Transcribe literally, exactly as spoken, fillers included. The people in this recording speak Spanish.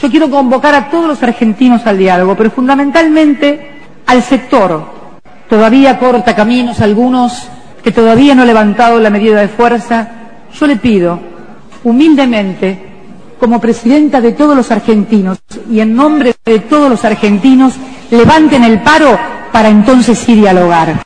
Yo quiero convocar a todos los argentinos al diálogo, pero fundamentalmente al sector. Todavía corta caminos algunos que todavía no han levantado la medida de fuerza. Yo le pido, humildemente, como presidenta de todos los argentinos y en nombre de todos los argentinos, levanten el paro para entonces sí dialogar.